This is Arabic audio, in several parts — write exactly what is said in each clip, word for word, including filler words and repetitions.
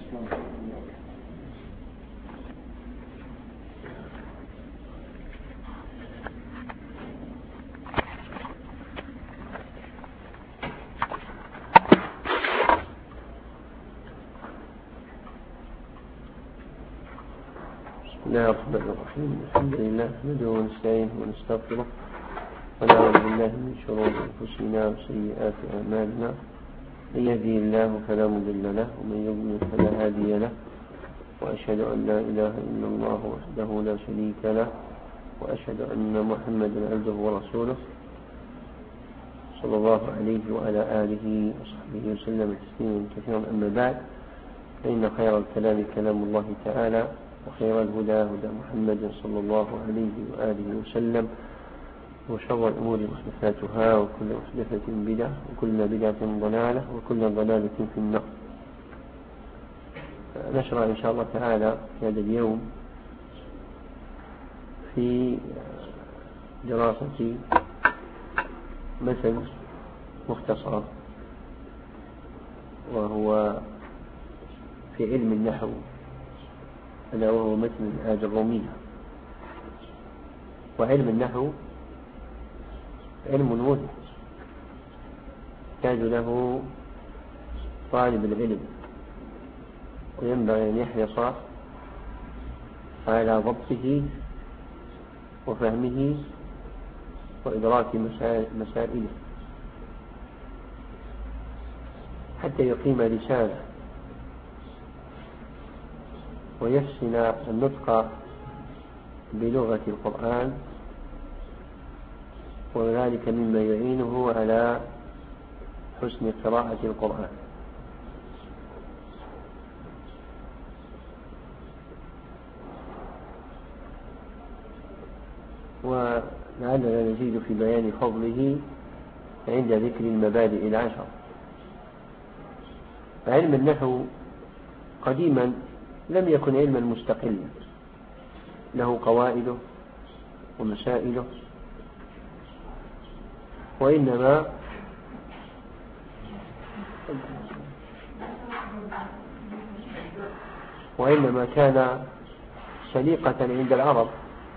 بسم الله الرحمن الرحيم. الحمد لله نحمده ونستعينه ونستغفره ونعوذ بالله من شرور أنفسنا وسيئات أعمالنا. من يهده الله فلا مضل له ومن يضلل فلا هادي له، وأشهد أن لا إله إلا الله وحده لا شريك له، وأشهد أن محمدا عبده ورسوله صلى الله عليه وعلى آله وصحبه وسلم تسليما كثيرا. أما بعد، فإن خير الكلام كلام الله تعالى، وخير الهدى هدى محمد صلى الله عليه وآله وسلم، وشر الأمور محدثاتها، وكل محدثة بدعة، وكل بدعة ضلالة، وكل ضلالة في النار. نشرع إن شاء الله تعالى في هذا اليوم في دراسة مثل مختصر، وهو في علم النحو، ألا وهو متن الآية الرومية. وعلم النحو علم مهم يحتاج له طالب العلم، وينبغي أن يحرص على ضبطه وفهمه وإدراك مسائله حتى يقيم لسانه ويحسن النطق بلغة القرآن، وذلك مما يعينه على حسن قراءة القرآن. ولعلنا نزيد في بيان فضله عند ذكر المبادئ العشر. علم النحو قديما لم يكن علما مستقلا، له قواعده ومسائله، وإنما وإنما كان سليقة عند العرب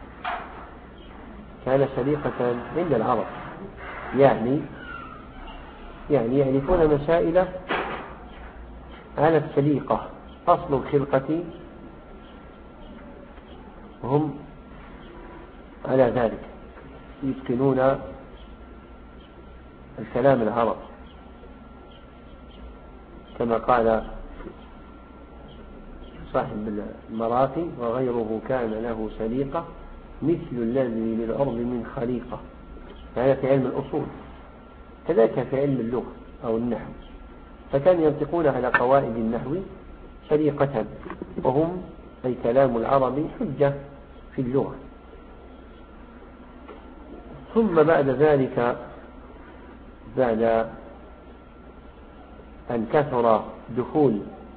كان سليقة عند العرب يعني يعني يعرفون مسائل على السليقة، أصل الخلقة هم على ذلك، يتقنون الكلام العرب، كما قال صاحب المراقي: وغيره كان له سليقة مثل الذي للأرض من خليقة. هذا في علم الأصول، كذلك في علم اللغة أو النحو، فكانوا ينطقون على قواعد النحو سليقة، وهم أي كلام العرب حجة في اللغة. ثم بعد ذلك، بعد أن كثر دخول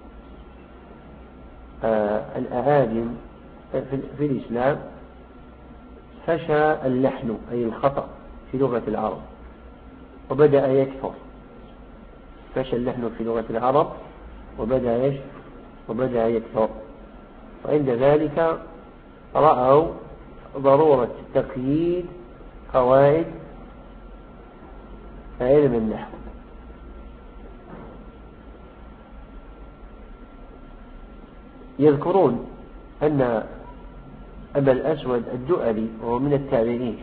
آه الأعاجم في الإسلام، فشى اللحن أي الخطأ في لغة العرب وبدأ يكثر. فشى اللحن في لغة العرب وبدأ وبدأ يكثر. وعند ذلك رأوا ضرورة تقييد قواعد علم النحو، يذكرون أن أبا الأسود الدؤلي وهو من التابعين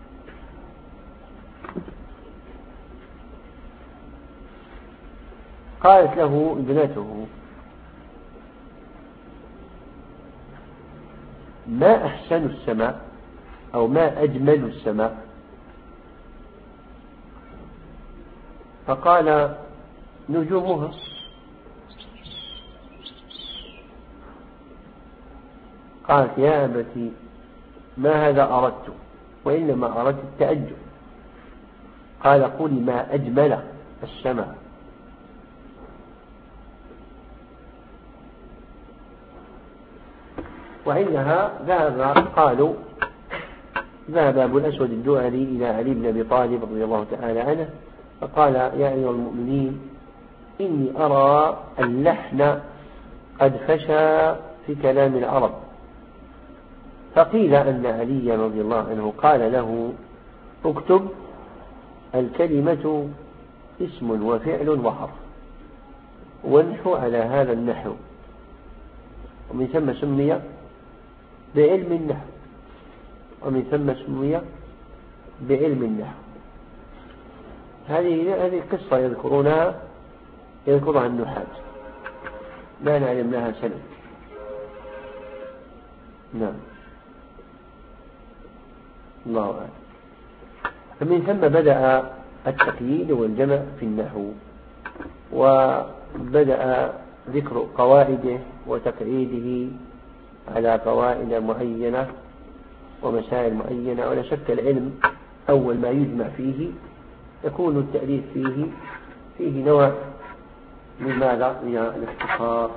قالت له ابنته: ما أحسن السماء أو ما أجمل السماء؟ فقال: نجومها. قالت: يا أبتي، ما هذا أردت، وإنما أردت التأجب. قال: قل ما أجمل السماء. وعندها ذهب قالوا ذهب أبو الأسود الدؤلي إلى علي بن أبي طالب رضي الله تعالى عنه، فقال: يا أيها المؤمنين، إني أرى اللحن قد فشى في كلام العرب. فقيل أن علي رضي الله عنه قال له اكتب الكلمة اسم وفعل وحرف وانحو على هذا النحو، ومن ثم سمي بعلم النحو ومن ثم سمي بعلم النحو. هذه هذه قصة يذكرونها يذكرها النحاة، لا نعلم لها سند. نعم، الله أعلم. فمن ثم بدأ التقييد والجمع في النحو، وبدأ ذكر قواعده وتقعيده على قواعد معينة ومسائل معينة. ولا شك العلم أول ما يجمع فيه يكون التأليف فيه فيه نوع من ماذا؟ من الاختصار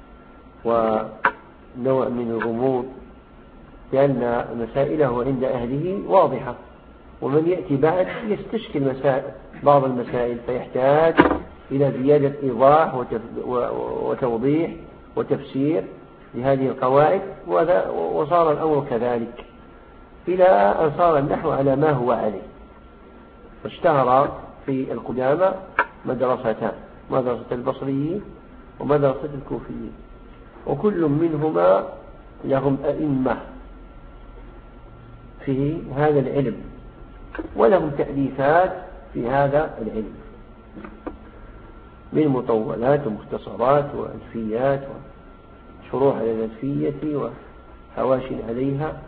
ونوع من الغموض، لأن مسائله عند أهله واضحة، ومن يأتي بعد يستشكل مسائل بعض المسائل فيحتاج إلى زيادة إيضاح وتوضيح وتفسير لهذه القواعد. وصار الأمر كذلك إلى أن صار النحو على ما هو عليه. فاشتهر في القدامى مدرستان، مدرسة البصريين ومدرسة الكوفيين، وكل منهما لهم أئمة في هذا العلم ولهم تأليفات في هذا العلم من مطولات ومختصرات وألفيات وشروح على الألفية وحواشي عليها،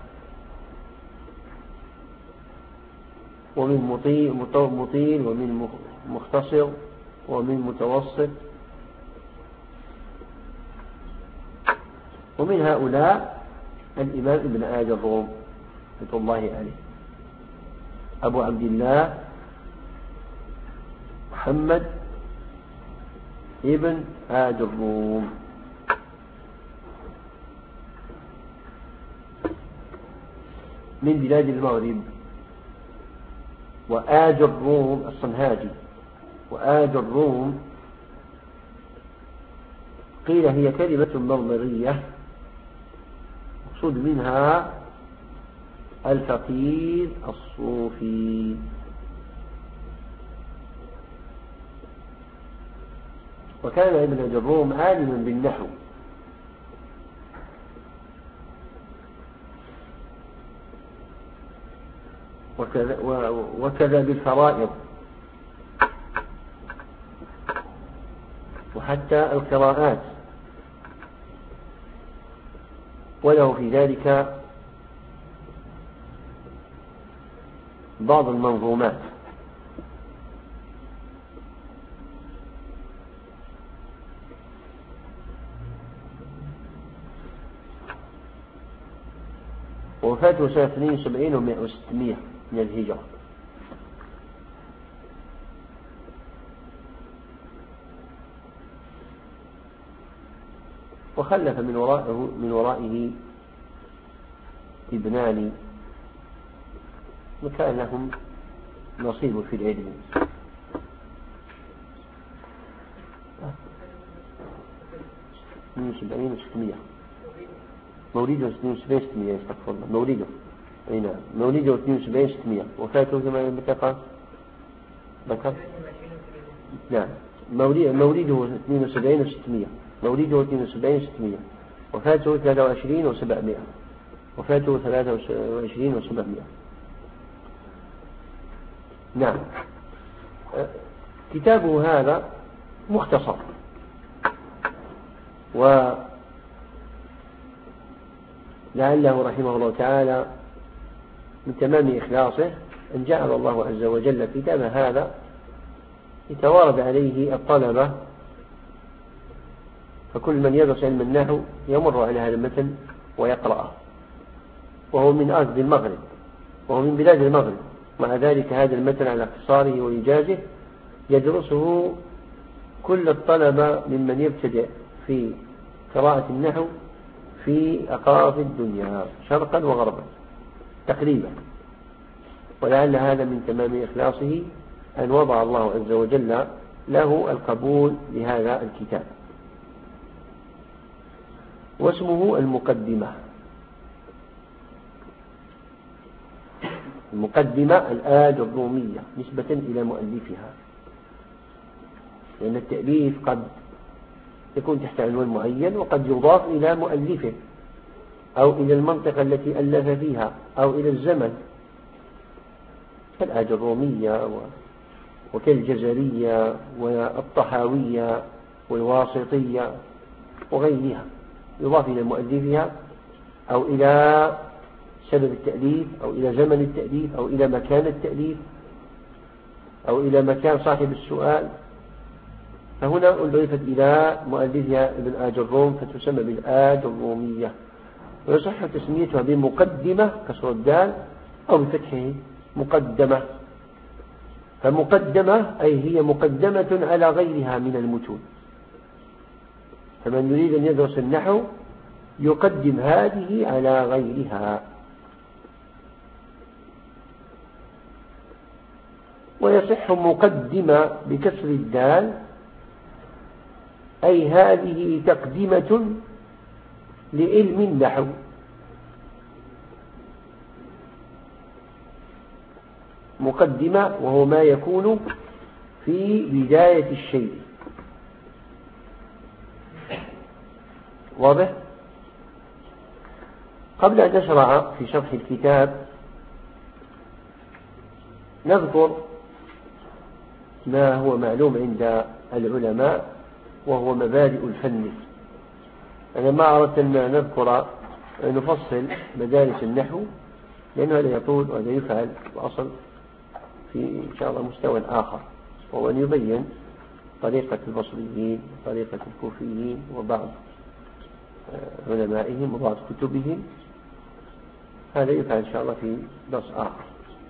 ومن مطيل, مطيل ومن مختصر ومن متوسط. ومن هؤلاء الإمام ابن آج الروم رحمة الله عليه، أبو عبد الله محمد ابن آج الروم، من بلاد المغرب. وآج الروم الصنهاجي، وآج الروم قيل هي كلمة مضمرية مقصود منها الفقيه الصوفي. وكان ابن آج الروم عالما بالنحو، وكذا, وكذا بالفرائض وحتى القراءات، وله في ذلك بعض المنظومات. وفاته سنة اثنين وسبعين ومائة وستمائة من الهجرة. وخلف من ورائه من ورائه ابنان وكان لهم نصيب في العلم. اثنين وسبعين وستمائة مولده اثنين وسبعين ستمائة استغفر الله مولده اي نعم مولده اثنين وسبعين ستمائة وفاته ثمانية بتقى ذكر نعم مولده اثنين وسبعين وستمائة مولده اثنين وسبعين ستمائة وفاته ثلاثة وعشرين وسبعمائة وفاته ثلاثة وعشرين وسبعمائة. نعم. كتابه هذا مختصر، ولعله رحمه الله تعالى من تمام إخلاصه أن جعل الله عز وجل كتاب هذا يتوارد عليه الطلبة، فكل من يدرس علم النحو يمر على هذا المتن ويقرأه، وهو من أرض المغرب وهو من بلاد المغرب، مع ذلك هذا المتن على اختصاره وإيجازه يدرسه كل الطلبة ممن يبتدئ في قراءة النحو في أقاصي الدنيا شرقا وغربا تقريبا. ولعل هذا من تمام إخلاصه أن وضع الله عز وجل له القبول لهذا الكتاب. واسمه المقدمة. المقدمة الآج الرومية نسبة إلى مؤلفها، لأن التأليف قد يكون تحت عنوان معين وقد يضاف إلى مؤلفه أو إلى المنطقة التي ألف فيها أو إلى الزمن، كالآج الرومية وكالجزرية والطحاوية والواسطية وغيرها، يضاف إلى مؤلفها أو إلى سبب التأليف أو إلى زمن التأليف أو إلى مكان التأليف أو إلى مكان صاحب السؤال. فهنا أضيفت إلى مؤلفها ابن آج الروم فتسمى بالآج الرومية، ويصح تسميتها بمقدمة كسر الدال أو بفتحه مقدمة. فمقدمة أي هي مقدمة على غيرها من المتون، فمن يريد أن يدرس النحو يقدم هذه على غيرها. ويصح مقدمة بكسر الدال أي هذه تقدمة لعلم النحو، مقدمة وهو ما يكون في بداية الشيء. واضح؟ قبل أن نشرع في شرح الكتاب نذكر ما هو معلوم عند العلماء وهو مبادئ الفن. أنا ما أردت أن نذكر أن نفصل مدارس النحو لأنه هذا يطول وهذا يفعل وأصل في إن شاء الله مستوى آخر، وهو أن يبين طريقة البصريين وطريقة الكوفيين وبعض علمائهم وبعض كتبهم. هذا يفعل إن شاء الله في درس آخر.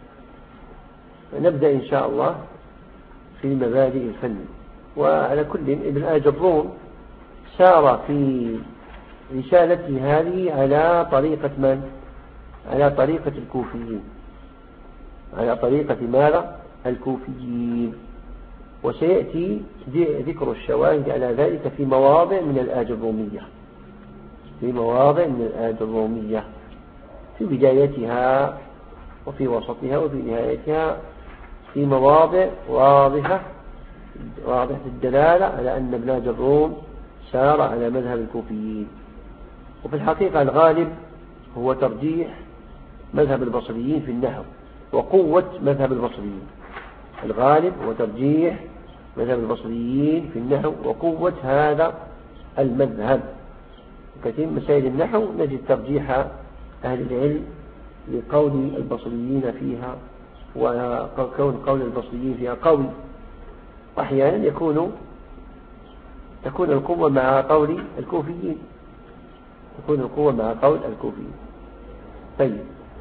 نبدأ إن شاء الله في مبادئ الفن. وعلى كل ابن آج الروم سار في رسالته هذه على طريقة من؟ على طريقة الكوفيين، على طريقة ماذا؟ الكوفيين. وسيأتي ذكر الشواهد على ذلك في مواضع من الآج الرومية، في مواضع من الآج الرومية في بدايتها وفي وسطها وفي نهايتها، في مواضع واضحة واضحة الدلالة على أن ابن آج الروم سار على مذهب الكوفيين. وفي الحقيقة الغالب هو ترجيح مذهب البصريين في النحو وقوة مذهب البصريين. الغالب هو ترجيح مذهب البصريين في النحو وقوة هذا المذهب. كثير من مسائل النحو نجد ترجيح أهل العلم لقول البصريين فيها، وكون قول البصريين فيها قوي. أحيانا يكون تكون القوة مع قول الكوفيين، تكون القوة مع قول الكوفيين. طيب،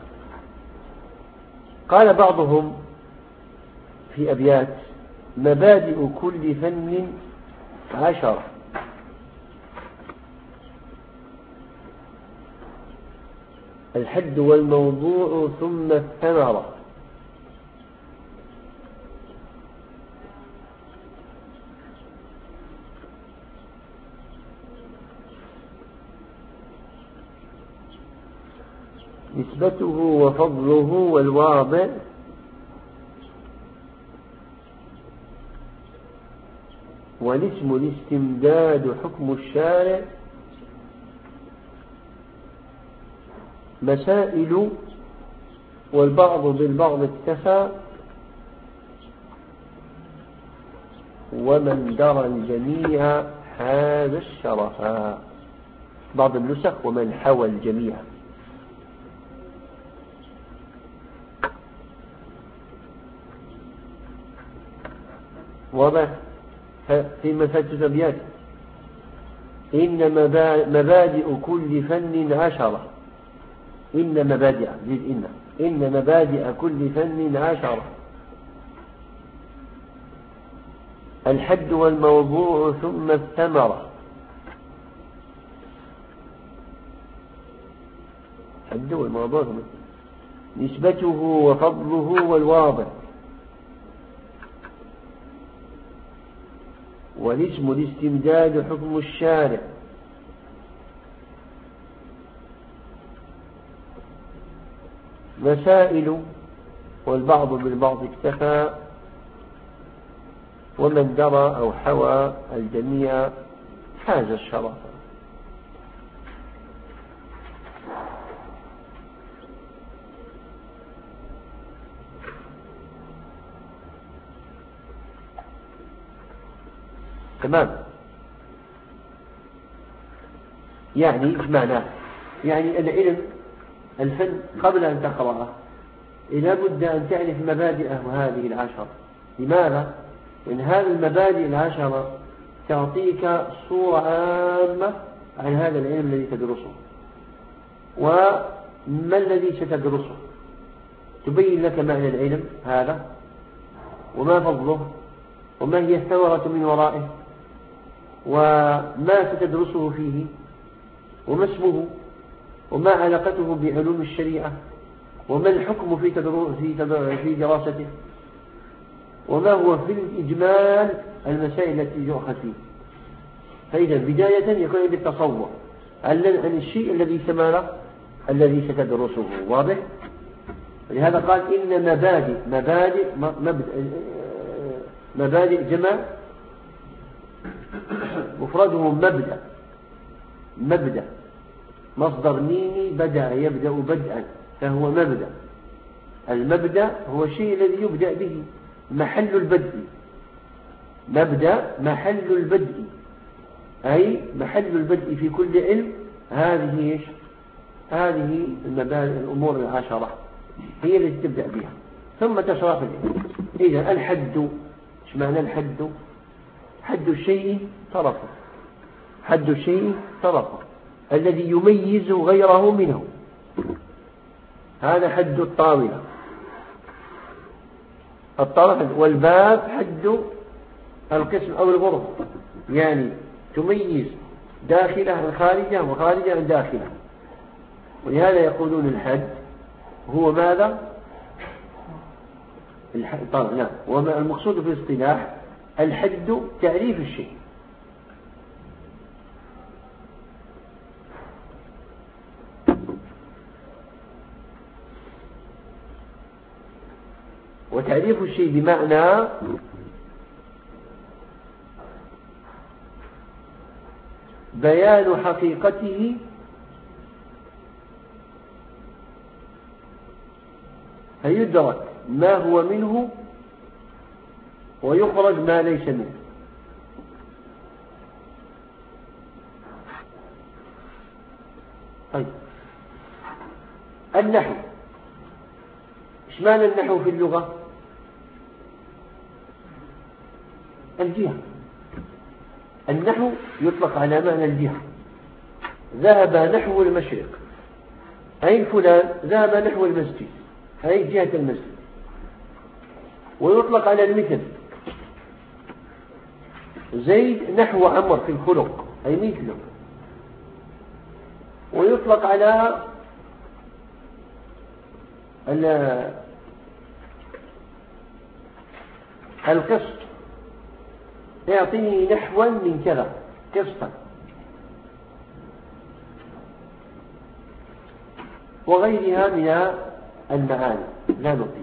قال بعضهم في أبيات: مبادئ كل فن عشرة، الحد والموضوع ثم الثمرة، نسبته وفضله والواضع، والاسم الاستمداد حكم الشارع، مسائل والبعض بالبعض اكتفى، ومن درى الجميع حاز الشرفا. بعض النسخ ومن حوى الجميع. واضح؟ في مفاتيح أبيات: إن مبادئ كل فن عشرة، إن مبادئ زيد إن إن مبادئ كل فن عشرة، الحد والموضوع ثم الثمرة. الحد والموضوع ثم نسبته وفضله والواضع، والاسم الاستمداد حكم الشارع، مسائل والبعض بالبعض اكتفى، ومن درى أو حوى الجميع حاز الشرف. تمام. يعني ايش معناه؟ يعني العلم الفن قبل أن تقرأه لا بد أن تعرف مبادئه هذه العشر. لماذا؟ لأن هذه المبادئ العشرة تعطيك صورة عامة عن هذا العلم الذي تدرسه، وما الذي ستدرسه، تبين لك معنى العلم هذا وما فضله وما هي الثمرة من ورائه وما ستدرسه فيه وما اسمه وما علاقته بعلوم الشريعة وما الحكم في في دراسته وما هو في الإجمال المسائل التي يؤخذ فيه. فإذا بداية يكون عندك تصور عن الشيء الذي سمعنا الذي ستدرسه. واضح؟ لهذا قال إن مبادئ مبادئ مبدأ مبادئ جمع مفرده مبدأ. مبدأ مصدر ميمي بدأ يبدأ بدءا فهو مبدأ. المبدأ هو الشيء الذي يبدأ به، محل البدء. مبدأ محل البدء، أي محل البدء في كل علم. هذه إيش؟ هذه المبادئ الأمور العشرة هي التي تبدأ بها ثم تشرح العلم. إذا الحد، إيش معنى الحد؟ حد الشيء طرفه، حد الشيء طرفه الذي يميز غيره منه، هذا حد الطاولة. الطرف والباب حد القسم أو الغرفة، يعني تميز داخله عن خارجه وخارجه عن داخله. ولهذا يقولون الحد هو ماذا؟ طبعا لا، وما المقصود في الاصطلاح الحد تعريف الشيء. وتعريف الشيء بمعنى بيان حقيقته فيدرك ما هو منه ويخرج ما ليس منه. طيب النحو، ايش معنى النحو في اللغة؟ الجهة. النحو يطلق على معنى الجهة. ذهب نحو المشرق، أي فلان ذهب نحو المسجد، أي جهة المسجد. ويطلق على المثل، زيد نحو عمر في الخلق، أي مثله. ويطلق على القسط، يعطيني نحوا من كذا قسطا، وغيرها من المعاني لا نطيق.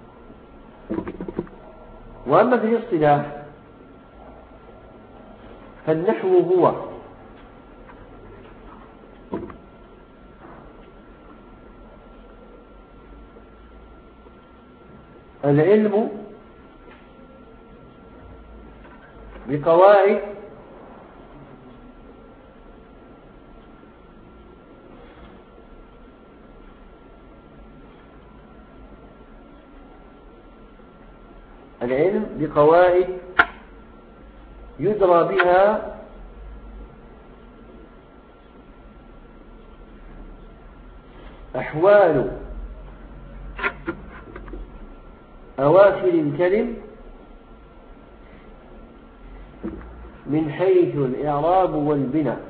وأما في الاصطلاح فالنحو هو العلم بقواعد العلم بقواعد يدرى بها أحوال أواخر الكلم من حيث الإعراب والبناء،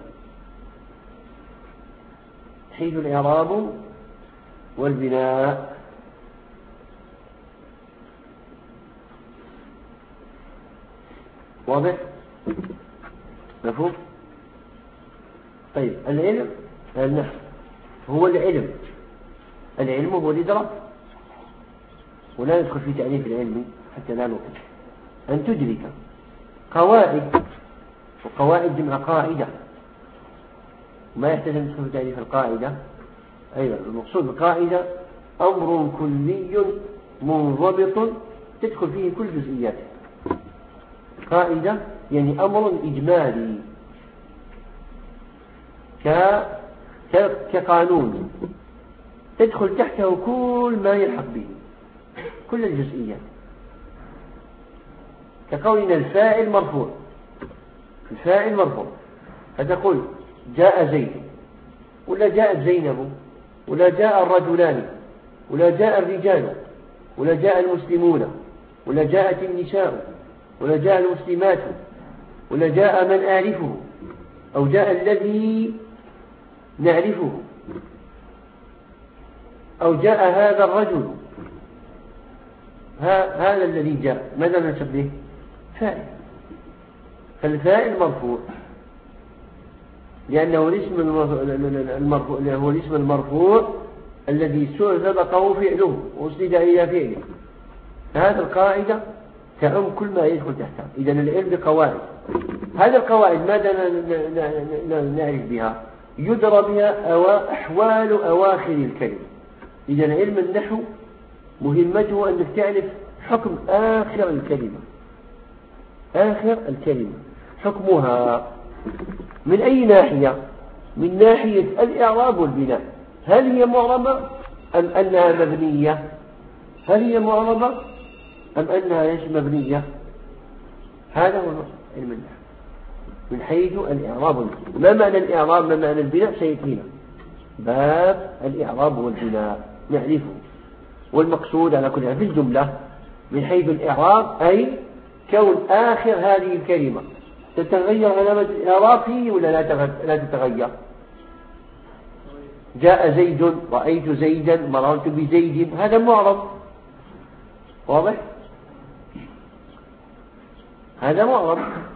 حيث الإعراب والبناء. واضح؟ مفهوم؟ طيب العلم النحو هو العلم العلم هو الإدراك، ولا ندخل في تعريف العلم حتى لا نطيل. أن تدرك قواعد، وقواعد جمع قاعدة، ما يحتاج أن ندخل في تعريف القاعدة. أيضا المقصود بالقاعدة أمر كلي منضبط تدخل فيه كل جزئياته. قاعدة يعني أمر إجمالي كقانون تدخل تحته كل ما يلحق به، كل الجزئيات. كقولنا الفاعل مرفوع، الفاعل مرفوع، فتقول جاء زيد، ولا جاءت زينب، ولا جاء الرجلان، ولا جاء الرجال، ولا جاء المسلمون، ولا جاءت النساء، ولا جاء المسلمات، ولا جاء من أعرفه، أو جاء الذي نعرفه، أو جاء هذا الرجل. هذا الذي جاء ماذا ننسب له؟ فاعل. فالفاعل مرفوع لأنه الاسم المرفوع، هو الاسم المرفوع الذي سبقه فعله وأسند إلى فعله. هذه القاعدة تعم كل ما يدخل تحتها. إذن العلم بقواعد، هذه القواعد ماذا نعرف بها؟ يدرى بها أو أحوال أواخر الكلمة. إذن علم النحو مهمته أنك تعرف حكم آخر الكلمة، آخر الكلمة حكمها من أي ناحية؟ من ناحية الإعراب والبناء. هل هي معربة أم أنها مبنية؟ هل هي معربة أم أنها مبنية؟ هذا هو علم النحو من حيث الإعراب والبناء. ما معنى الإعراب؟ ما معنى البناء؟ سيأتينا باب الإعراب والبناء نعرفه. والمقصود على كل في الجملة من حيث الإعراب أي كون آخر هذه الكلمة تتغير علامة الإعراب فيه ولا لا تتغير؟ جاء زيد، رأيت زيدا، مررت بزيد، هذا معرب واضح؟ هذا معرب.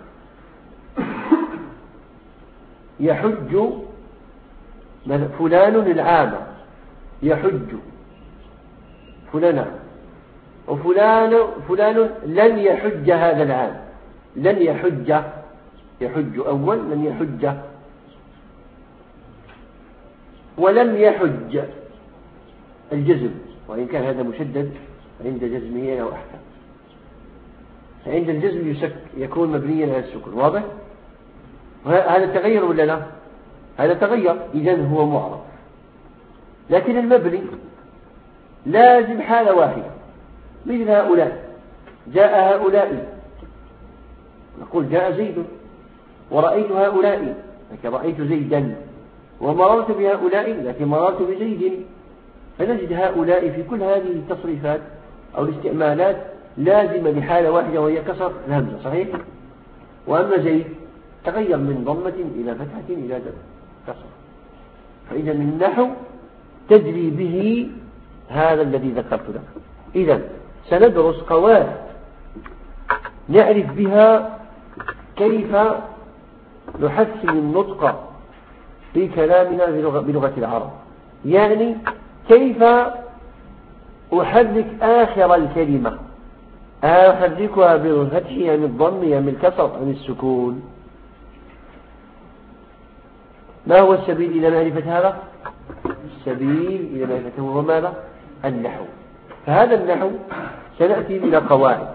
يحج فلان العام، يحج فلان، وفلان فلان لن يحج هذا العام، لن يحج، يحج أول، لن يحج، ولم يحج الجزم، وإن كان هذا مشدد عند جزمه أو أحكام. عند الجزم يسك يكون مبنيا على السكون، واضح؟ هذا تغير ولا لا؟ هذا تغير، إذن هو معرب. لكن المبني لازم حالة واحدة، مثل هؤلاء، جاء هؤلاء، نقول جاء زيد، ورأيت هؤلاء، لكن رأيت زيدا، ومررت بهؤلاء، لكن مررت بزيد. فنجد هؤلاء في كل هذه التصريفات أو الاستعمالات لازمة لحالة واحدة وهي كسر الهمزة، صحيح؟ وأما زيد تغير من ضمة إلى فتحة إلى كسر. فإذا من النحو تجري به هذا الذي ذكرت لك. إذا سندرس قواعد نعرف بها كيف نحسن النطق في كلامنا بلغة العرب، يعني كيف أحرك آخر الكلمة، أحركها بالفتح أم الضم أم الكسر أم السكون. ما هو السبيل إلى معرفة هذا؟ السبيل إلى معرفته هو ماذا؟ النحو. فهذا النحو سنأتي إلى قواعد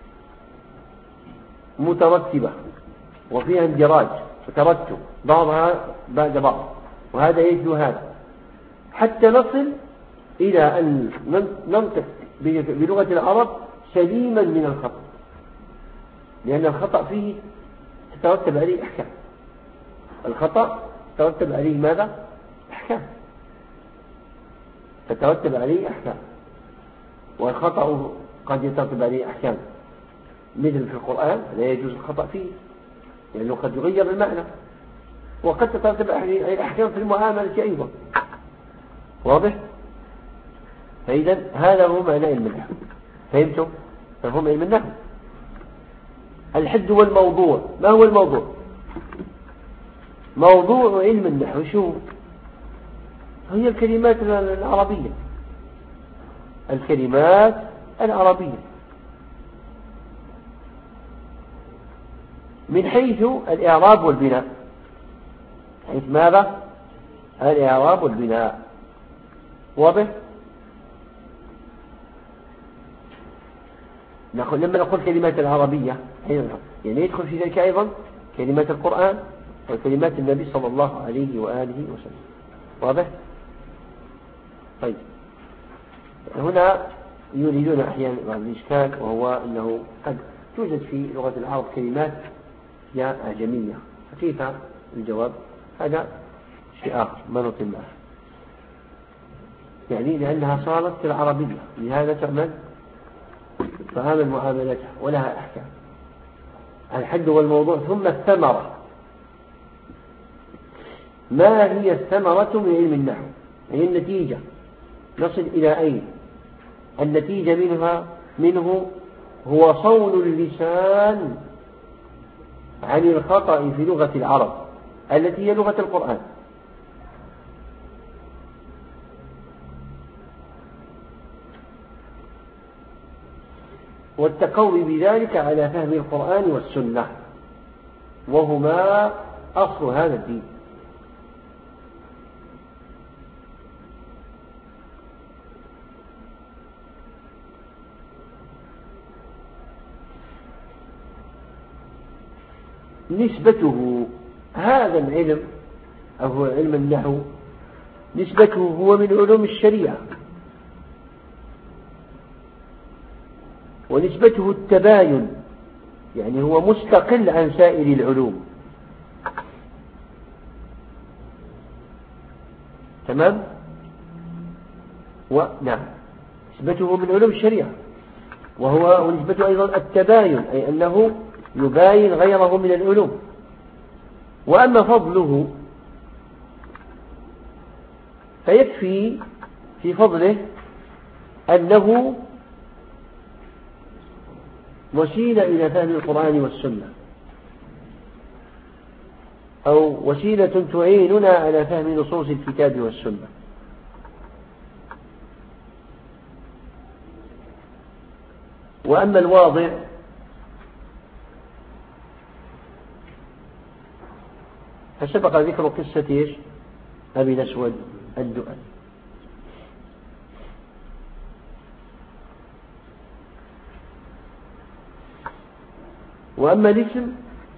مترتبة وفيها اندراج وترتب بعضها بعد بعض، وهذا يجد هذا حتى نصل إلى أن ننطق بلغة العرب سليما من الخطأ، لأن الخطأ فيه تترتب عليه أحكام. الخطأ تترتب عليه ماذا؟ أحكام، تترتب عليه أحكام. والخطأ قد يترتب عليه أحكام، مثل في القرآن لا يجوز الخطأ فيه لأنه قد يغير المعنى، وقد تترتب عليه أحكام في المعاملة أيضا، واضح؟ فإذا هذا هو معنى علم النحو. فهمتم؟ فهم علم النحو. الحد والموضوع. ما هو الموضوع؟ موضوع علم النحو شو هي؟ الكلمات العربية الكلمات العربية من حيث الإعراب والبناء. حيث ماذا؟ الإعراب والبناء. واضح؟ لما نقول كلمات العربية يعني يدخل في ذلك أيضا كلمات القرآن وكلمات النبي صلى الله عليه وآله وسلم. واضح؟ طيب، هنا يريدون أحيانا بعض الإشكال، وهو أنه قد توجد في لغة العرب كلمات أعجمية، فكيف الجواب؟ هذا شيء آخر ما نطل معه، يعني لأنها صارت في العربية، لهذا تعمل فعامل معاملتها ولها أحكام. الحد والموضوع. ثم الثمرة. ما هي الثمرة من علم النحو؟ هي النتيجة، نصل إلى أين؟ النتيجة منها منه هو صون اللسان عن الخطأ في لغة العرب التي هي لغة القرآن. والتقوي بذلك على فهم القرآن والسنة، وهما أصل هذا الدين. نسبته هذا العلم أو هو علم النحو، نسبته هو من علوم الشريعة، ونسبته التباين، يعني هو مستقل عن سائر العلوم. تمام؟ ونعم، نسبته من علوم الشريعة، وهو ونسبته أيضا التباين، أي أنه يباين غيره من العلوم. وأما فضله فيكفي في فضله أنه وسيلة إلى فهم القرآن والسنة، أو وسيلة تعيننا على فهم نصوص الكتاب والسنة. وأما الواضع فسبق ذكر قصة إيش؟ أبي الأسود الدؤلي. وأما الاسم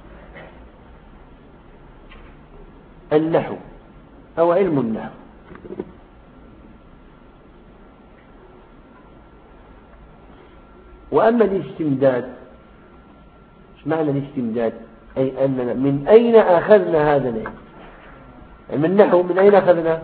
النحو أو علم النحو. وأما الاستمداد، ايش معنى الاستمداد؟ أي أننا من أين أخذنا هذا العلم؟ علم النحو من أين أخذنا؟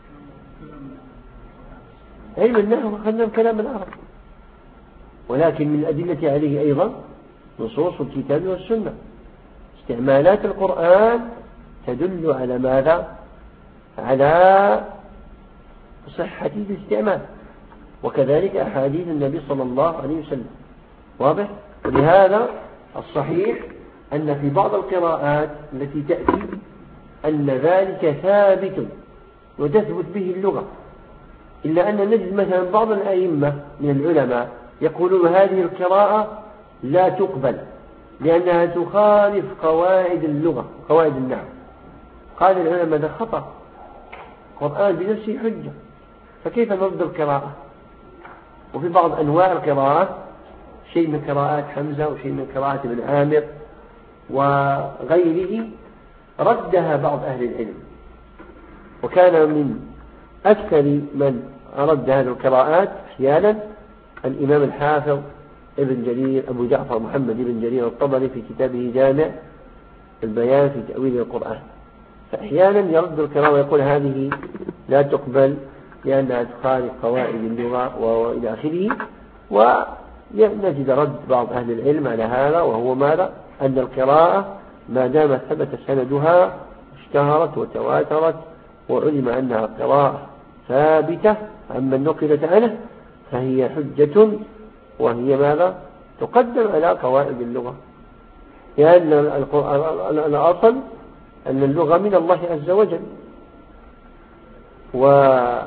علم النحو أخذنا من كلام العرب، ولكن من الأدلة عليه أيضا نصوص الكتاب والسنة. استعمالات القرآن تدل على ماذا؟ على صحة الاستعمال، وكذلك أحاديث النبي صلى الله عليه وسلم. واضح؟ ولهذا الصحيح أن في بعض القراءات التي تأتي أن ذلك ثابت وتثبت به اللغة، إلا أن نجد مثلا بعض الأئمة من العلماء يقولون هذه القراءة لا تقبل لأنها تخالف قواعد اللغة قواعد النحو. قال العلماء هذا خطأ، القرآن بنفسه حجة، فكيف نرد القراءة؟ وفي بعض أنواع القراءة شيء من قراءات حمزة وشيء من قراءات ابن عامر وغيره ردها بعض أهل العلم، وكان من أكثر من رد هذه القراءات أحيانا الإمام الحافظ ابن جرير أبو جعفر محمد بن جرير الطبري في كتابه جامع البيان في تأويل القرآن. فأحيانا يرد القراءة ويقول هذه لا تقبل لأنها تخالف قواعد اللغة وإلى آخره. ونجد رد بعض أهل العلم على هذا، وهو ماذا؟ أن القراءة ما دام ثبت سندها اشتهرت وتواترت وعلم أنها قراءة ثابتة عمن نقلت عنه فهي حجة، وهي ماذا؟ تقدم على قواعد اللغة، لأن الأصل أن اللغة من الله عز وجل،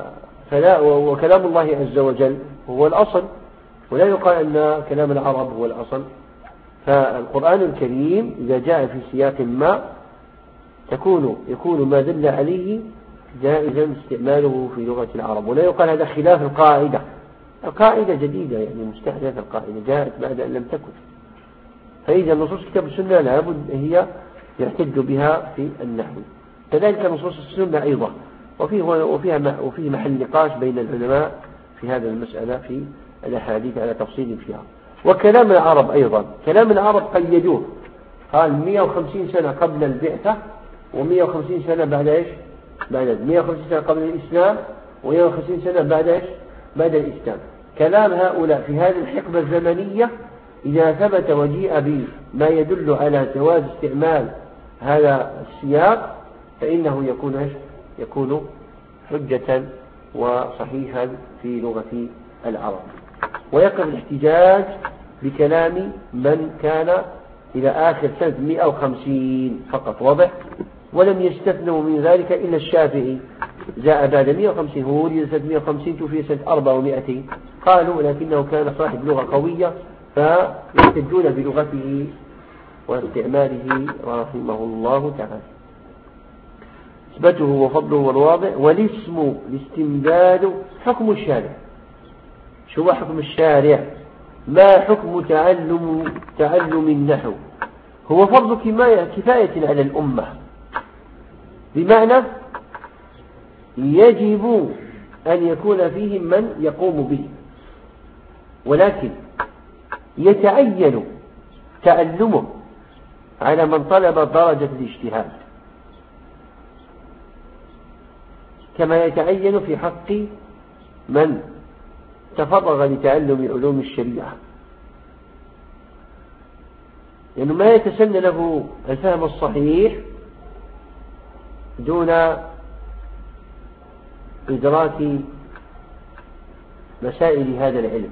فلا وكلام الله عز وجل هو الأصل، ولا يقال أن كلام العرب هو الأصل. فالقرآن الكريم إذا جاء في سياق ما تكون يكون ما دل عليه جائزا استعماله في لغة العرب، ولا يقال هذا خلاف القاعدة. القاعدة جديدة يعني مستحدثة، القاعدة جاءت بعد أن لم تكن. فإذا نصوص كتاب السنة لابد هي يحتج بها في النحو، كذلك نصوص السنة أيضا، وفيه وفيها وفيه محل نقاش بين العلماء في هذه المسألة في الأحاديث على تفصيل فيها. وكلام العرب أيضا، كلام العرب قيدوه، قال مئة وخمسين سنة قبل البعثة ومئة وخمسين سنة بعد إيش؟ بعد مئة وخمسين سنة قبل الإسلام ومئة وخمسين سنة بعد إيش؟ بعد الإسلام. كلام هؤلاء في هذه الحقبة الزمنية إذا ثبت وجيء بما يدل على جواز استعمال هذا السياق فإنه يكون إيش؟ يكون حجة وصحيحا في لغة العرب. ويقف الاحتجاج بكلام من كان إلى آخر سنة مئة وخمسين فقط، واضح؟ ولم يستثنوا من ذلك إلا الشافعي، جاء بعد مئة وخمسين، هو ولد سنة مئة وخمسين توفي سنة أربعمائة، قالوا لكنه كان صاحب لغة قوية فيحتجون بلغته واستعماله رحمه الله تعالى. نسبته وفضله والواضع. والاسم الاستمداد حكم الشارع. شو هو حكم الشارع؟ ما حكم تعلم تعلم النحو؟ هو فرض كفاية على الأمة، بمعنى يجب أن يكون فيهم من يقوم به، ولكن يتعين تعلمه على من طلب درجة الاجتهاد، كما يتعين في حق من تفرغ لتعلم علوم الشريعة، لأنه ما يتسنى له الفهم الصحيح دون إدراك مسائل هذا العلم.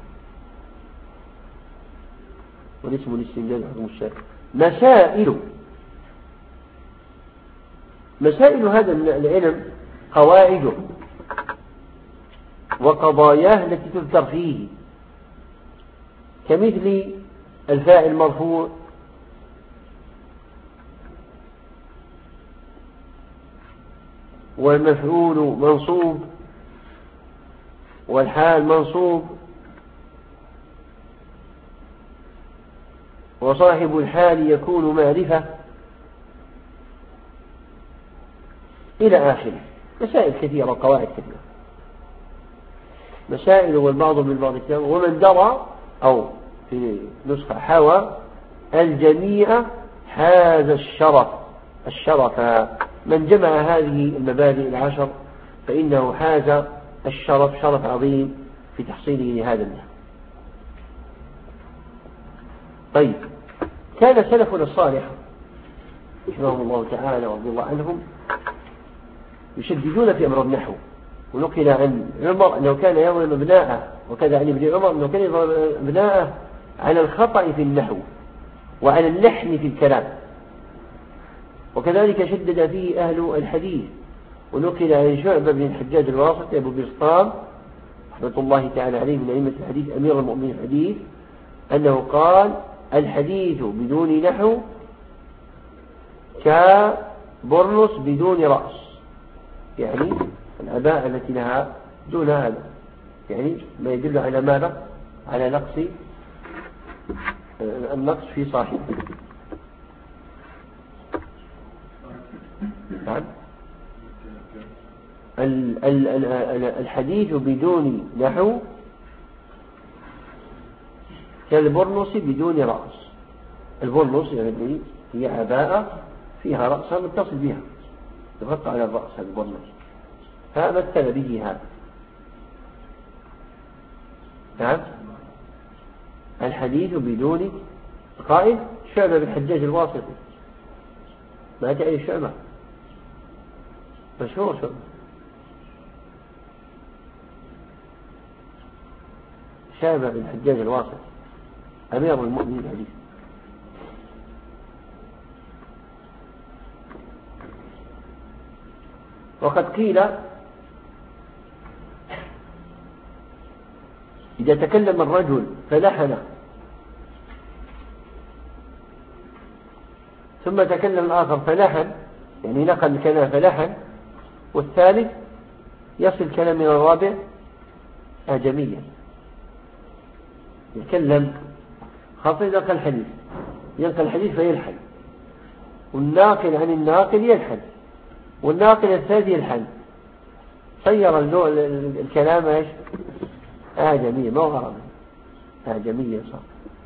والاسم الاستمداد حكم الشارع. مسائل مسائل هذا العلم قواعده وقضاياه التي تذكر فيه، كمثل الفاعل مرفوع والمفعول منصوب والحال منصوب وصاحب الحال يكون معرفة إلى آخره. مسائل كثيرة وقواعد كثيرة، مسائل والبعض من بعض الكلام. ومن درى أو في نسخة حوى الجميع هذا الشرف الشرف من جمع هذه المبادئ العشر فإنه حاز الشرف شرف عظيم في تحصيله لهذا النحو. طيب، كان سلفنا الصالح رحمهم الله تعالى ورضي الله عنهم يشددون في أمر النحو، ونقل عن عمر أنه كان يضرب ابناءه، وكذا عن ابن عمر أنه كان يضرب ابناءه على الخطأ في النحو وعلى اللحن في الكلام، وكذلك شدد فيه أهل الحديث. ونقل عن شعبة بن الحجاج الواسطي أبو بسطام رحمة الله تعالى عليه من أئمة الحديث أمير المؤمنين الحديث أنه قال: الحديث بدون نحو كبرنس بدون رأس، يعني الأباء التي لها دون هذا، يعني ما يدل على ماذا؟ على نقص النقص في صاحبه. نعم. الحديث بدون نحو كالبرنس بدون رأس. البرنس يعني هي عباءة فيها رأسها متصل بها، يغطى على الرأس البرنس، فمثل به هذا. نعم. الحديث بدون قائد شعبة بالحجاج الواسطي، ما تعرف شعبة؟ مشهور شعبة، شعبة بالحجاج الواسطي أمير المؤمنين الحديث. وقد قيل إذا تكلم الرجل فلحن ثم تكلم الآخر فلحن، يعني نقل الكلام فلحن، والثالث يصل كلام من الرابع أعجميا يتكلم خاصة ينقل الحديث ينقل الحديث فيلحن، والناقل عن الناقل يلحن، والناقل الثالث يلحن، صير الكلام ايش أعجمية ما هو عربي أعجمية صح.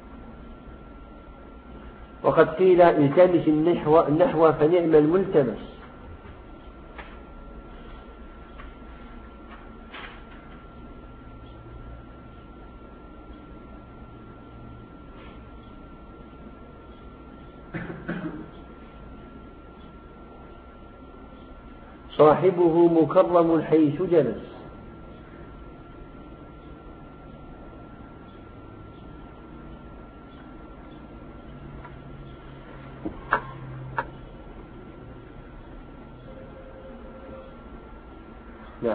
وقد قيل التمس النحو, النحو فنعم الملتمس. صاحبه مكرم حيث جلس. نعم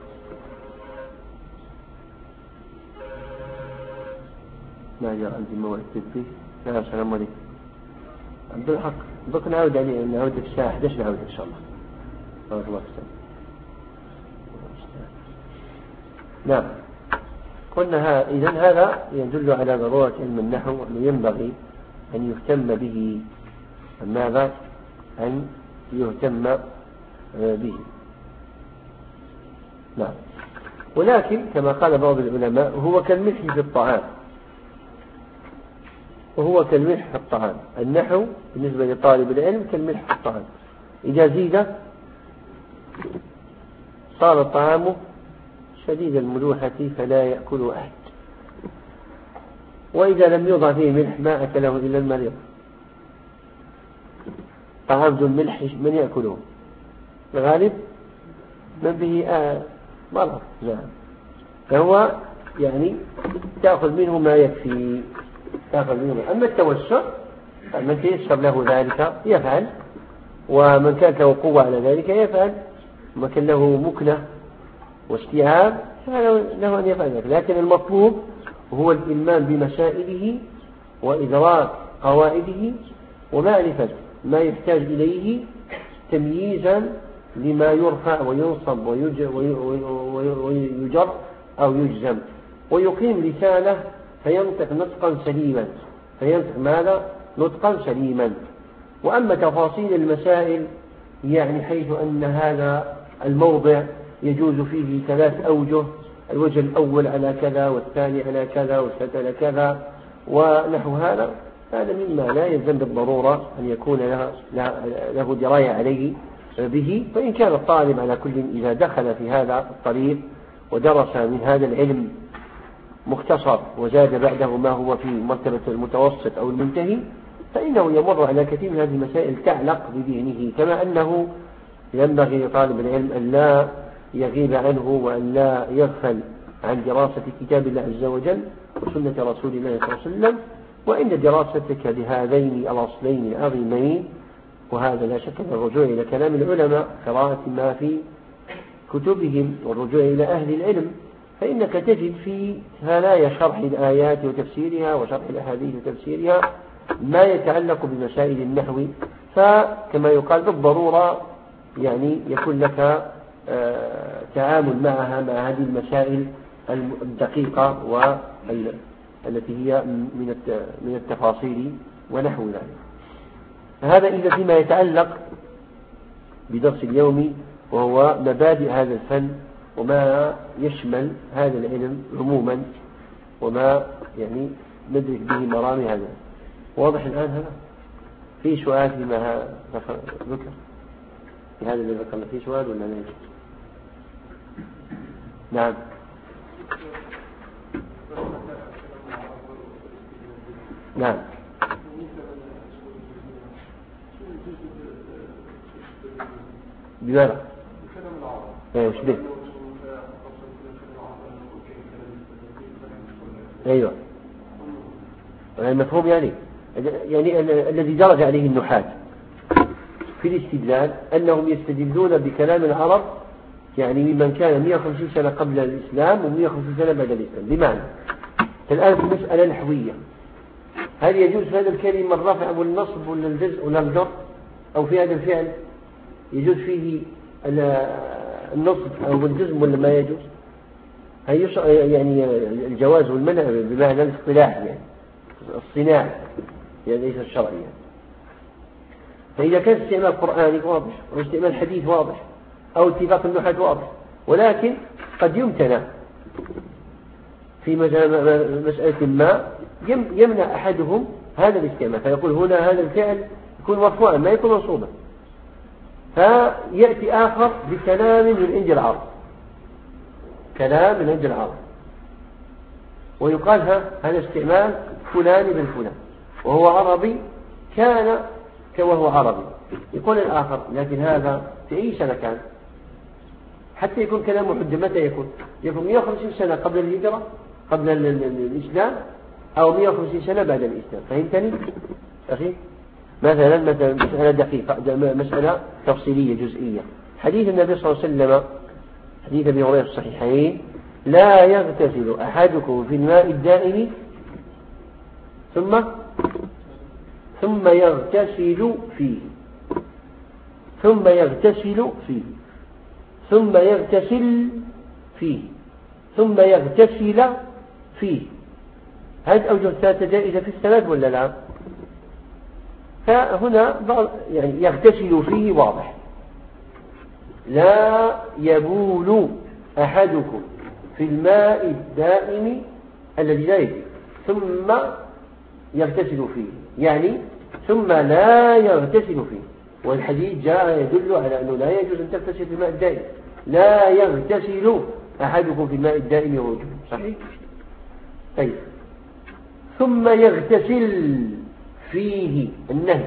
ما جاء عندي موعد تدبي. نعم السلام عليكم عبد الحق بك نعود يعني نعود في الساعة إحدى عشر نعود إن شاء الله. بارك الله فيك. نعم قلنا إذن هذا يدل على ضرورة علم النحو أنه ينبغي أن يهتم به. ماذا؟ أن يهتم به. نعم ولكن كما قال بعض العلماء هو كالملح في الطعام، وهو كالملح في الطعام. النحو بالنسبة لطالب العلم كالملح في الطعام، إذا زيد صار طعامه شديد الملوحة فلا يأكله أحد، وإذا لم يوضع فيه ملح ما أكله إلا المريض. طعام ذو الملح من يأكله؟ الغالب من به آه مرض. نعم فهو يعني تأخذ منه ما يكفي، تأخذ منه. أما التوسع من تيسر له ذلك يفعل، ومن كانت له قوة على ذلك يفعل، ومن كان له مكنة واستيعاب له أن يفعل ذلك. لكن المطلوب هو الإلمام بمسائله وإدراك قواعده ومعرفة ما يحتاج إليه تمييزا لما يرفع وينصب ويجر أو يجزم، ويقيم لسانه فينطق نطقا سليما، فينطق ماذا؟ نطقا سليما. وأما تفاصيل المسائل يعني حيث أن هذا الموضع يجوز فيه ثلاث أوجه، الوجه الأول على كذا والثاني على كذا والثالث على كذا ونحو هذا، هذا مما لا يلزم بالضرورة أن يكون له, له دراية عليه به. فإن كان الطالب على كل إذا دخل في هذا الطريق ودرس من هذا العلم مختصر وزاد بعده ما هو في مرتبة المتوسط أو المنتهي، فإنه يمر على كثير من هذه المسائل تعلق بذهنه. كما أنه ينبغي لطالب العلم أن لا يغيب عنه وأن لا يغفل عن دراسة كتاب الله عز وجل وسنة رسول الله صلى الله عليه وسلم. وإن دراستك لهذين الأصلين العظيمين، وهذا لا شك أن الرجوع إلى كلام العلماء، قراءة ما في كتبهم والرجوع إلى أهل العلم، فإنك تجد في ثنايا شرح الآيات وتفسيرها وشرح الأحاديث وتفسيرها ما يتعلق بمسائل النحو. فكما يقال بالضرورة يعني يكون لك تعامل معها مع هذه المسائل الدقيقة والتي هي من التفاصيل ونحو ذلك. هذا إذا فيما يتعلق بدرس اليوم، وهو مبادئ هذا الفن وما يشمل هذا العلم عموما وما يعني ندرك به مرامي هذا. واضح الآن هذا؟ في سؤال فيما ذكر في هذا اللي ذكرنا؟ في سؤال ولا لا؟ نعم نعم بماذا؟ ايش به؟ ايوه المفهوم يعني يعني الذي درج عليه النحاة في الاستدلال أنهم يستدلون بكلام العرب يعني ممن كان مئة وخمسين سنة قبل الإسلام ومئة وخمسين سنة بعد الإسلام. بمعنى الآن في مسألة نحوية، هل يجوز في هذا الكلمة الرفع والنصب ولا الجزء ولا الجر؟ أو في هذا الفعل يجوز فيه النصب أو الجزم ولا ما يجوز؟ هي يعني الجواز والمنع بمعنى الاصطلاح يعني الصناعي يعني ليس الشرعي يعني. فإذا كان استعمال قرآني واضح أو استعمال حديث واضح أو اتفاق النحاة واضح، ولكن قد يمتنع في مسألة ما يمنع أحدهم هذا الاستعمال، فيقول هنا هذا الفعل يكون مرفوعا ما يكون منصوبا، فيأتي آخر بكلام من عند العرب، كلام من عند العرب ويقال هذا استعمال فلان بن فلان وهو عربي كان وهو عربي. يقول الآخر لكن هذا في أي سنة كان؟ حتى يكون كلامه حجة متى يكون؟ يكون مئة وخمسين سنة قبل الهجرة قبل الإسلام أو مئة وخمسين سنة بعد الإسلام. فهمتني أخي؟ مثلا مثلا مسألة دقيقة، مسألة تفصيلية جزئية. حديث النبي صلى الله عليه وسلم حديث أبي هريرة الصحيحين: لا يغتسل أحدكم في الماء الدائم ثم ثم يغتسل فيه ثم يغتسل فيه ثم يغتسل فيه ثم يغتسل فيه. هذه أوجه ثلاثة جائزة في الثلاث ولا لا؟ فهنا يعني يغتسل فيه واضح. لا يبول أحدكم في الماء الدائم الذي لا يجري ثم يغتسل فيه، يعني ثم لا يغتسل فيه. والحديث جاء يدل على أنه لا يجوز أن تغتسل في الماء الدائم. لا يغتسل أحدكم في الماء الدائم وهو جنوب. صحيح؟ طيب ثم يغتسل فيه النهي.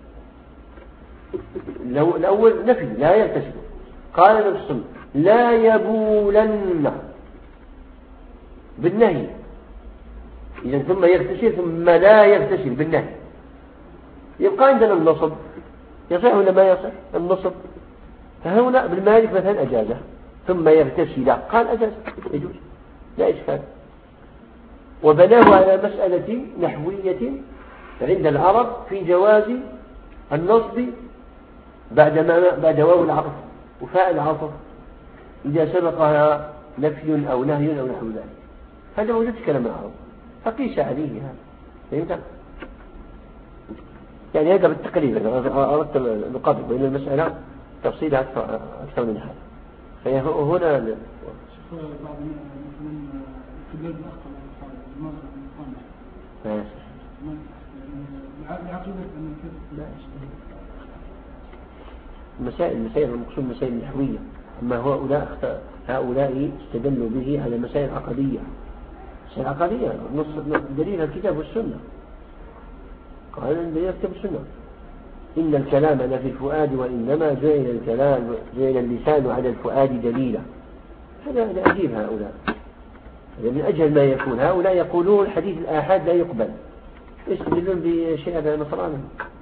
الأول نفي لا يغتسل، قال نفسه لا يبولن بالنهي، إذا ثم يغتسل ثم لا يغتسل بالنهي. يبقى عندنا النصب، يصح ولا ما يصح النصب؟ فهنا بالمالك مثلا أجازه ثم يغتسل قال أجاز يجوز لا إشكال، وبناه على مسألة نحوية عند العرب في جواز النصب بعد ما بعد واو العطف وفاء العطف إذا سبقها نفي أو نهي أو نحو ذلك. هذا موجود في كلام العرب فقيس عليه هذا. فهمت؟ يعني هذا بالتقريب أردت نقاطع بين المسألة تفصيلها أكثر من هذا. فهنا مسائل مسائل المقصود مسائل نحوية، أما هؤلاء هؤلاء استدلوا به على مسائل عقدية. مسائل عقدية نص دليل الكتاب والسنة. قال دليل الكتاب والسنة إن الكلام لفي الفؤاد وإنما جعل الكلام جعل اللسان على الفؤاد دليلا. هذا عجيب هؤلاء، من أجل ما يكون هؤلاء يقولون حديث الآحاد لا يقبل، يستدلون بشيء هذا نصراني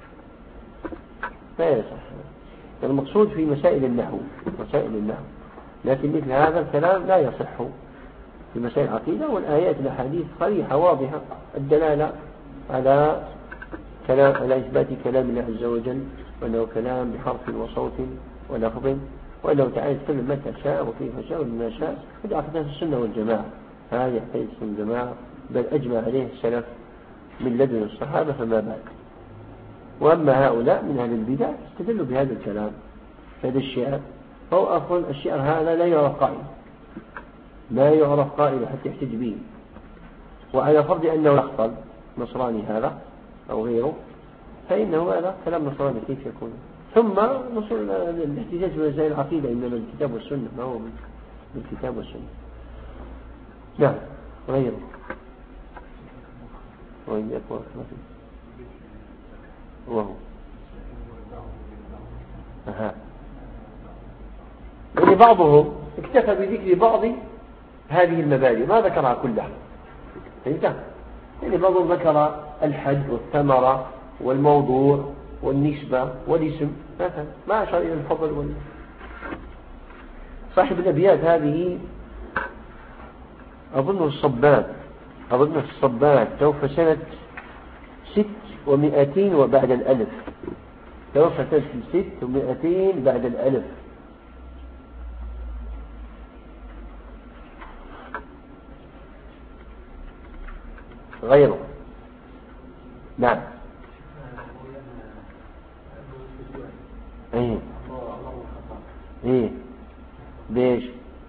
لا يصح. المقصود في مسائل النحو مسائل النحو، لكن مثل هذا الكلام لا يصح في مسائل العقيدة. والآيات والأحاديث صريحة واضحة الدلالة على كلام على إثبات كلام الله عز وجل، وأنه كلام بحرف وصوت ولفظ، وأنه تعالى يتكلم متى شاء وكيف شاء وما شاء. هذا عقيدة السنة والجماعة، هذه عقيدة السنة والجماعة، بل أجمع عليه السلف من لدن الصحابة فما بعد. وأما هؤلاء من أهل البدع استدلوا بهذا الكلام هذا الشعر، فهو أصلا الشعر هذا لا يعرف قائل لا يعرف قائل حتى يحتج به، وعلى فرض أنه يخطل نصراني هذا أو غيره فإنه هذا كلام نصراني كيف يكون. ثم نصر الاحتجاج بمسائل العقيدة إنما الكتاب والسنة، ما هو بالكتاب والسنة. نعم غيره وإن يكون وهو أها. يعني بعضهم اكتفى بذكر بعض هذه المبادئ ما ذكرها كلها. فهمت؟ يعني بعضهم ذكر الحد والثمرة والموضوع والنسبة والاسم مثلا، ما أشار إلى الفضل وال... صاحب الأبيات هذه أظن الصبان أظن الصبان توفى سنة ست ومئتين وبعد الألف توفى سنة ست ومئتين بعد الألف. غيره نعم. ايه ايه ليش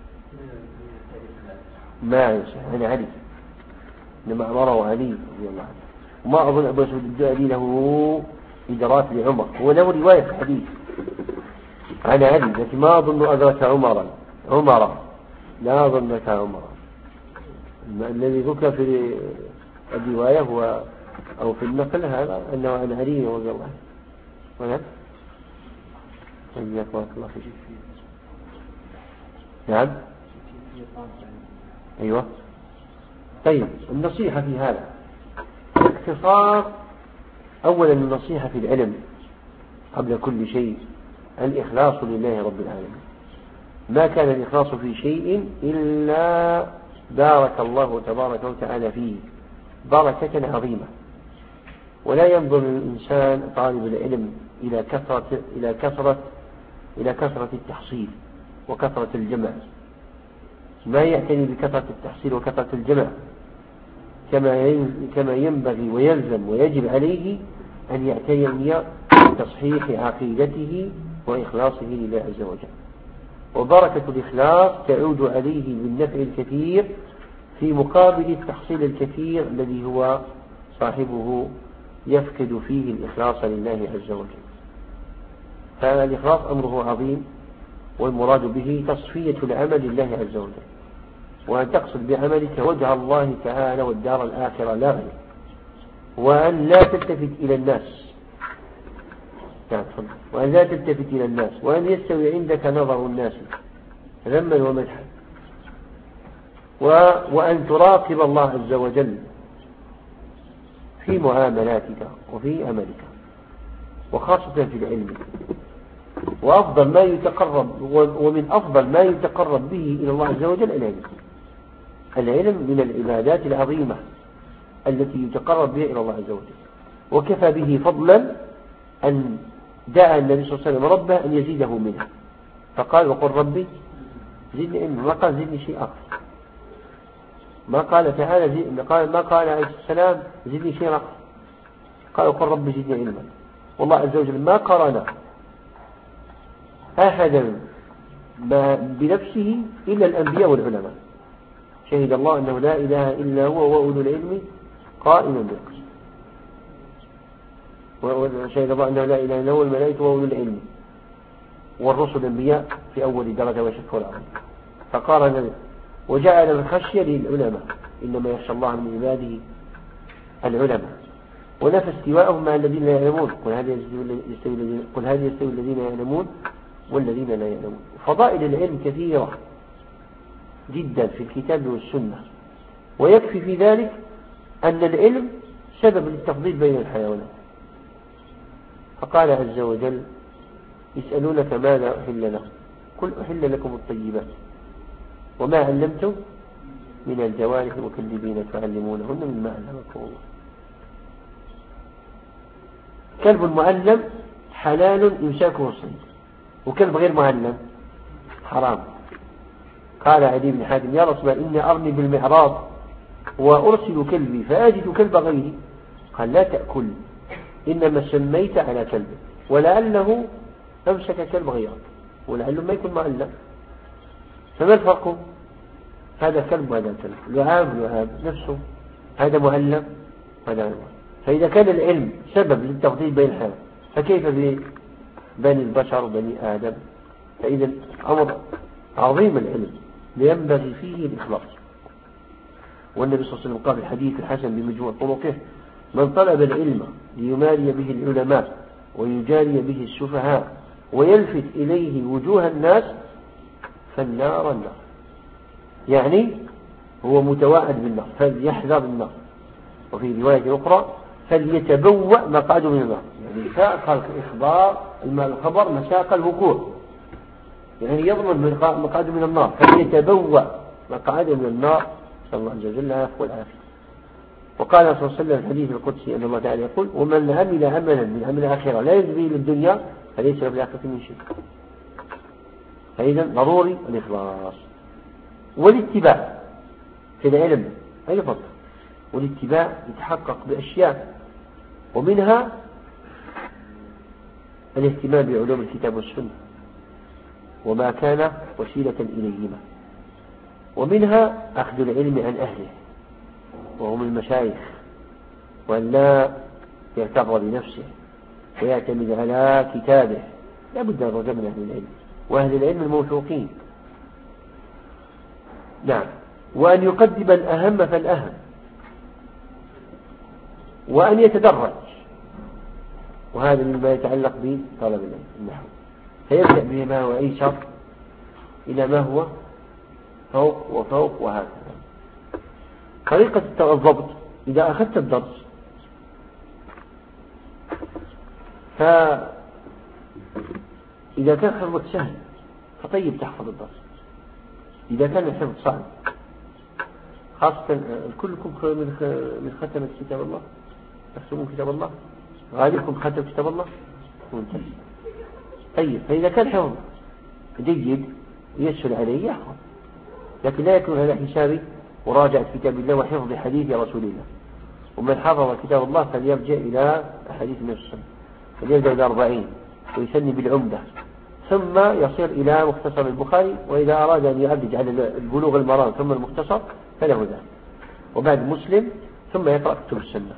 ما يصح انا علي لما امره علي رضي الله عنه وما اظن ابو مسعود الدؤلي له ادراك لعمر هو له روايه في الحديث عن علي لكن ما اظن ادرك عمرا عمرا لا اظن ادرك عمرا. الذي ذكر في الروايه هو او في النقل هذا انه عن علي رضي الله عنه. حياك الله فيك. نعم أيوة. طيب النصيحة في هذا باختصار أولا النصيحة في العلم قبل كل شيء الإخلاص لله رب العالمين. ما كان الإخلاص في شيء إلا بارك الله تبارك وتعالى فيه بركة عظيمة. ولا ينظر الإنسان طالب العلم إلى كثرة إلى كثرة إلى كثرة التحصيل وكثرة الجمع. ما يعتني بكثرة التحصيل وكثرة الجمع كما كما ينبغي ويلزم ويجب عليه أن يعتني بتصحيح عقيدته وإخلاصه لله عز وجل. وبركة الإخلاص تعود عليه بالنفع الكثير في مقابل التحصيل الكثير الذي هو صاحبه يفقد فيه الإخلاص لله عز وجل. فالإخلاص أمره عظيم والمراد به تصفية العمل لله عز وجل وأن تقصد بعملك وجه الله تعالى والدار الآخرة لا غير وأن لا تلتفت إلى الناس وأن لا تلتفت إلى الناس وأن يستوي عندك نظر الناس ذما ومدحا وأن تراقب الله عز وجل في معاملاتك وفي عملك وخاصة في العلم. وأفضل ما يتقرب ومن أفضل ما يتقرب به إلى الله عز وجل العلم. العلم من العبادات العظيمة التي يتقرب بها إلى الله عز وجل. وكفى به فضلا أن دعا النبي صلى الله عليه وسلم ربه أن يزيده منها فقال وقل ربي زدني علما. ما قال زدني شيء أكثر. ما قال تعالى زد... ما قال عليه السلام زدني شيء أكثر. قال وقل ربي زدني علما. والله عز وجل ما قرن أحدا بنفسه إلا الأنبياء والعلماء. شهد الله أنه لا إله إلا هو وأولو العلم قائما بالقسط. وشهد الله أنه لا إله إلا هو الملائكة وأولو العلم والرسل الأنبياء في أول درجة وشك والعظيم. فقارن وجعل الخشية للعلماء إنما يخشى الله من عباده العلماء. ونفى استواءهم مع الذين لا يعلمون قل هذه يستوي الذين يعلمون والذين لا يعلمون. فضائل العلم كثيرة جدا في الكتاب والسنة. ويكفي في ذلك أن العلم سبب للتفضيل بين الحيوانات. فقال عز وجل يسألونك ماذا أحل لهم قل أحل لكم الطيبات وما علمتم من الجوارح مكلبين تعلمونهن مما علمكم الله. كلب معلم حلال إمساكه الصيد وكلب غير معلم حرام. قال عدي بن حاتم يا رسول الله إني أرمي بالمعراض وأرسل كلبي فأجد كلب غيري قال لا تأكل إنما سميت على كلبه ولعله أمسك كلب غيرك ولعله ما يكون معلم. فما الفرق؟ هذا كلب وهذا كلب لعاب لعاب نفسه هذا معلم هذا معلم. فإذا كان العلم سبب للتفضيل بين الحيوانات فكيف بني البشر وبني آدم؟ فإذا أمر عظيم العلم لينبغي فيه الإخلاص. والنبي صلى الله عليه وسلم قال في الحديث الحسن بمجموع طرقه من طلب العلم ليماري به العلماء ويجاري به السفهاء ويلفت إليه وجوه الناس فالنار النار. يعني هو متواعد بالنار فليحذر النار. وفي رواية أخرى فليتبوأ مقعده من النار. يعني ساق الإخبار الخبر مساق الوقوع يعني يضمن مقعده من النار، فليتبوأ مقعده من النار، صلى الله عز وجل العفو والعافية. وقال صلى الله عليه وسلم في الحديث القدسي أن الله تعالى يقول: ومن عمل عملا من عمل الآخرة لا يجزي للدنيا فليس له بالآخرة من شيء. فإذا ضروري الإخلاص والاتباع في العلم أيضا. والاتباع يتحقق بأشياء، ومنها الاهتمام بعلوم الكتاب والسنة وما كان وسيلة إليهما، ومنها أخذ العلم عن أهله وهم المشايخ، وأن لا يغتر بنفسه ويعتمد على كتابه، لا بد أن رجل من أهل العلم، وأهل العلم الموثوقين. نعم. وأن يقدم الأهم فالأهم، وأن يتدرج، وهذا مما يتعلق بطلب العلم النحو، فيبدأ بما هو أيسر إلى ما هو فوق وفوق وهكذا. طريقة الضبط: إذا أخذت الدرس فإذا كان حفظك سهل فطيب تحفظ الدرس. إذا كان الحفظ صعب، خاصة كلكم من ختمة كتاب الله، تختمون كتاب الله، غالبكم ختم كتاب الله ممتاز. طيب، فإذا كان حفظ جيد يسهل عليه يحفظ، لكن لا يكون على حساب مراجعة كتاب الله وحفظ حديث رسول الله. ومن حفظ كتاب الله فليرجع إلى حديث النبي صلى الله عليه وسلم، فليبدأ إلى أربعين ويثني بالعمدة، ثم يصير إلى مختصر البخاري، وإذا أراد أن يعرج على البلوغ المرام ثم المختصر فله ذلك، وبعد مسلم ثم يقرأ كتب السنة.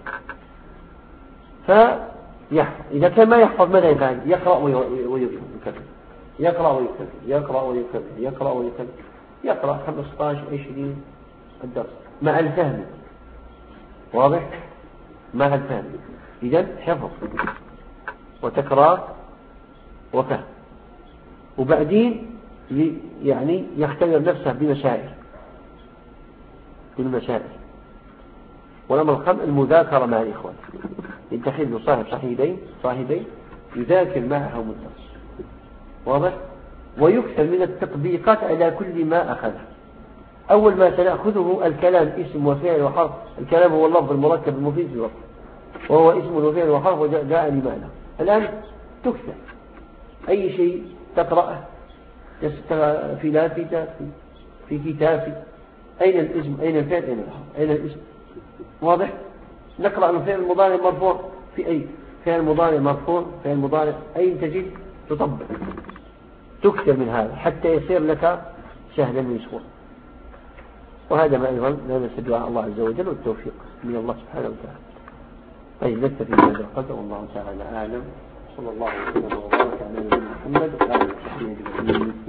فيحفظ. إذا كان ما يحفظ ماذا يفعل؟ يقرأ ويكرر، يقرأ ويكرر، يقرأ ويكرر، يقرأ ويكرر، يقرأ خمسة عشر عشرين الدرس مع الفهم. واضح؟ مع الفهم. إذن حفظ وتكرار وفهم، وبعدين يعني يختبر نفسه بمشاعر بالمشاعر والأمر الخامس المذاكرة مع الإخوان، يتخذ له صاحب صاحبين صاحبين يذاكر معهم الدرس. واضح؟ ويكثر من التطبيقات على كل ما أخذه. أول ما سنأخذه الكلام اسم وفعل وحرف. الكلام هو اللفظ المركب المفيد في الوقت، وهو اسم وفعل وحرف وجاء لمعنى. الآن تكثر أي شيء تقرأه في لافتة في كتاب، أين الاسم أين الفعل أين الحرف أين الاسم. واضح؟ نقرأ الفعل المضارع مرفوع في أي فعل مضارع مرفوع فعل مضارع أين تجد تطبق. تكثر من هذا حتى يصير لك سهلا ويسهلا. وهذا ما أيضا لا ننسى دعاء الله عز وجل والتوفيق من الله سبحانه وتعالى. طيب، نكتفي بهذا القدر، والله تعالى أعلم. صلى الله عليه وسلم وبارك على نبينا محمد وعلى آله وصحبه أجمعين.